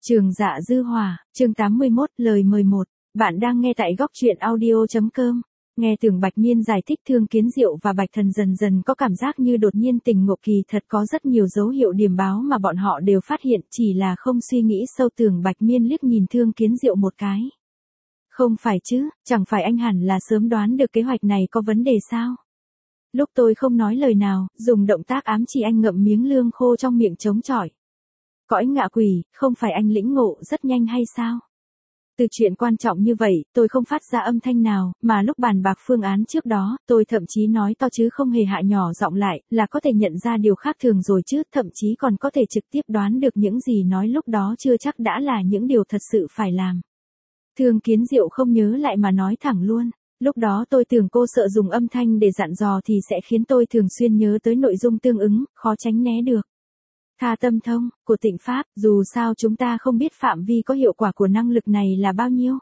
Trường Dạ Dư Hỏa, chương 81, lời mời 1. Bạn đang nghe tại góc truyện audio.com. Nghe Tưởng Bạch Miên giải thích Thương Kiến Diệu và Bạch Thần dần dần có cảm giác như đột nhiên tỉnh ngộ, kỳ thật có rất nhiều dấu hiệu điểm báo mà bọn họ đều phát hiện, chỉ là không suy nghĩ sâu. Tưởng Bạch Miên liếc nhìn Thương Kiến Diệu một cái. Không phải chứ, chẳng phải anh hẳn là sớm đoán được kế hoạch này có vấn đề sao? Lúc tôi không nói lời nào, dùng động tác ám chỉ anh ngậm miếng lương khô trong miệng chống chọi. Cõi ngạ quỷ, không phải anh lĩnh ngộ rất nhanh hay sao? Từ chuyện quan trọng như vậy, tôi không phát ra âm thanh nào, mà lúc bàn bạc phương án trước đó, tôi thậm chí nói to chứ không hề hạ nhỏ giọng lại, là có thể nhận ra điều khác thường rồi chứ, thậm chí còn có thể trực tiếp đoán được những gì nói lúc đó chưa chắc đã là những điều thật sự phải làm. Thương Kiến Diệu không nhớ lại mà nói thẳng luôn. Lúc đó tôi tưởng cô sợ dùng âm thanh để dặn dò thì sẽ khiến tôi thường xuyên nhớ tới nội dung tương ứng, khó tránh né được. Tha tâm thông, của Tịnh Pháp, dù sao chúng ta không biết phạm vi có hiệu quả của năng lực này là bao nhiêu.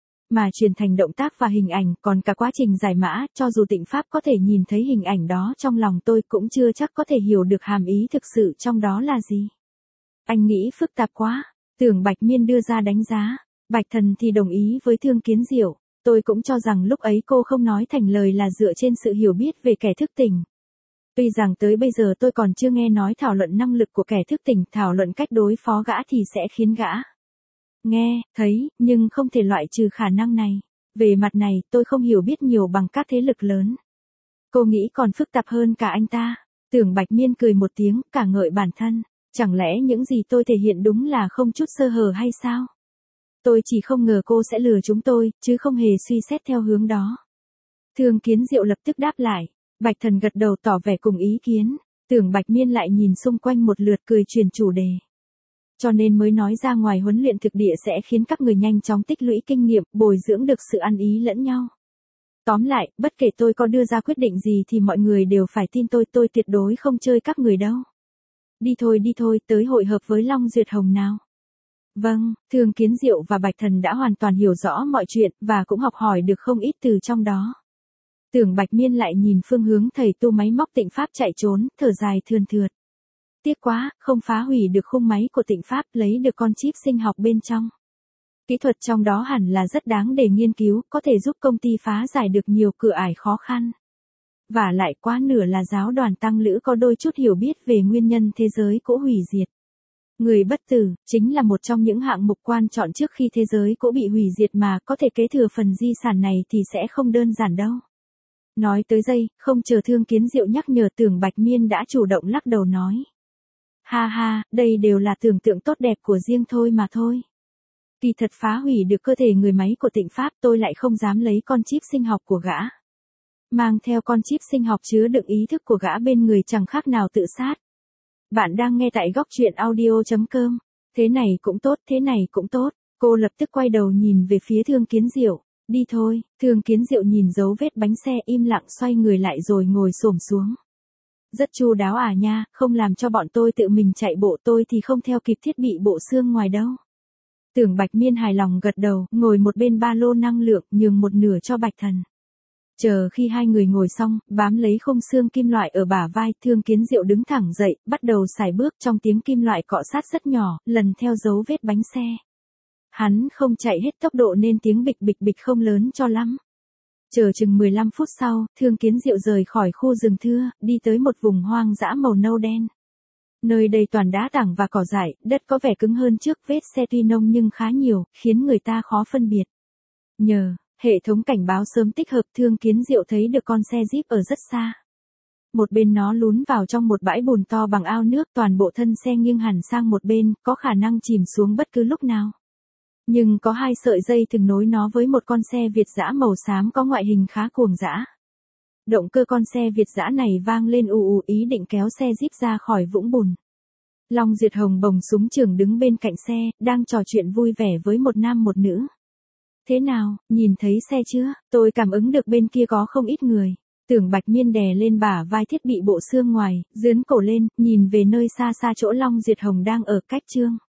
Mà truyền thành động tác và hình ảnh, còn cả quá trình giải mã, cho dù Tịnh Pháp có thể nhìn thấy hình ảnh đó trong lòng tôi cũng chưa chắc có thể hiểu được hàm ý thực sự trong đó là gì. Anh nghĩ phức tạp quá, Tưởng Bạch Miên đưa ra đánh giá, Bạch Thần thì đồng ý với Thương Kiến Diệu. Tôi cũng cho rằng lúc ấy cô không nói thành lời là dựa trên sự hiểu biết về kẻ thức tỉnh. Tuy rằng tới bây giờ tôi còn chưa nghe nói thảo luận năng lực của kẻ thức tỉnh, thảo luận cách đối phó gã thì sẽ khiến gã nghe, thấy, nhưng không thể loại trừ khả năng này. Về mặt này, tôi không hiểu biết nhiều bằng các thế lực lớn. Cô nghĩ còn phức tạp hơn cả anh ta. Tưởng Bạch Miên cười một tiếng, cả ngợi bản thân. Chẳng lẽ những gì tôi thể hiện đúng là không chút sơ hở hay sao? Tôi chỉ không ngờ cô sẽ lừa chúng tôi, chứ không hề suy xét theo hướng đó. Thương Kiến Diệu lập tức đáp lại. Bạch Thần gật đầu tỏ vẻ cùng ý kiến. Tưởng Bạch Miên lại nhìn xung quanh một lượt cười chuyển chủ đề. Cho nên mới nói ra ngoài huấn luyện thực địa sẽ khiến các người nhanh chóng tích lũy kinh nghiệm, bồi dưỡng được sự ăn ý lẫn nhau. Tóm lại, bất kể tôi có đưa ra quyết định gì thì mọi người đều phải tin tôi tuyệt đối không chơi các người đâu. Đi thôi, tới hội hợp với Long Duyệt Hồng nào. Vâng, Thương Kiến Diệu và Bạch Thần đã hoàn toàn hiểu rõ mọi chuyện, và cũng học hỏi được không ít từ trong đó. Tưởng Bạch Miên lại nhìn phương hướng thầy tu máy móc Tịnh Pháp chạy trốn, thở dài thườn thượt. Tiếc quá, không phá hủy được khung máy của Tịnh Pháp, lấy được con chip sinh học bên trong. Kỹ thuật trong đó hẳn là rất đáng để nghiên cứu, có thể giúp công ty phá giải được nhiều cửa ải khó khăn. Và lại quá nửa là giáo đoàn tăng lữ có đôi chút hiểu biết về nguyên nhân thế giới cũ hủy diệt. Người bất tử, chính là một trong những hạng mục quan trọng trước khi thế giới cũ bị hủy diệt mà có thể kế thừa phần di sản này thì sẽ không đơn giản đâu. Nói tới đây, không chờ Thương Kiến Diệu nhắc nhở, Tưởng Bạch Miên đã chủ động lắc đầu nói. Ha ha, đây đều là tưởng tượng tốt đẹp của riêng thôi mà thôi. Kỳ thật phá hủy được cơ thể người máy của Tịnh Pháp tôi lại không dám lấy con chip sinh học của gã. Mang theo con chip sinh học chứa đựng ý thức của gã bên người chẳng khác nào tự sát. Bạn đang nghe tại góc truyện audio.com. Thế này cũng tốt. Cô lập tức quay đầu nhìn về phía Thương Kiến Diệu. Đi thôi, Thương Kiến Diệu nhìn dấu vết bánh xe im lặng xoay người lại rồi ngồi xổm xuống. Rất chu đáo à nha, không làm cho bọn tôi tự mình chạy bộ, tôi thì không theo kịp thiết bị bộ xương ngoài đâu. Tưởng Bạch Miên hài lòng gật đầu, ngồi một bên ba lô năng lượng, nhường một nửa cho Bạch Thần. Chờ khi hai người ngồi xong, bám lấy khung xương kim loại ở bả vai, Thương Kiến Diệu đứng thẳng dậy, bắt đầu sải bước trong tiếng kim loại cọ sát rất nhỏ, lần theo dấu vết bánh xe. Hắn không chạy hết tốc độ nên tiếng bịch bịch không lớn cho lắm. Chờ chừng 15 phút sau, Thương Kiến Diệu rời khỏi khu rừng thưa, đi tới một vùng hoang dã màu nâu đen. Nơi đây toàn đá tảng và cỏ dại, đất có vẻ cứng hơn trước, vết xe tuy nông nhưng khá nhiều, khiến người ta khó phân biệt. Nhờ hệ thống cảnh báo sớm tích hợp, Thương Kiến Diệu thấy được con xe Jeep ở rất xa. Một bên nó lún vào trong một bãi bùn to bằng ao nước, toàn bộ thân xe nghiêng hẳn sang một bên, có khả năng chìm xuống bất cứ lúc nào. Nhưng có hai sợi dây thừng nối nó với một con xe Việt dã màu xám có ngoại hình khá cuồng dã. Động cơ con xe Việt dã này vang lên ù ý định kéo xe Jeep ra khỏi vũng bùn. Long Duyệt Hồng bồng súng trường đứng bên cạnh xe, đang trò chuyện vui vẻ với một nam một nữ. Thế nào, nhìn thấy xe chưa? Tôi cảm ứng được bên kia có không ít người. Tưởng Bạch Miên đè lên bả vai thiết bị bộ xương ngoài, dướn cổ lên, nhìn về nơi xa xa chỗ Long Duyệt Hồng đang ở, cách Trương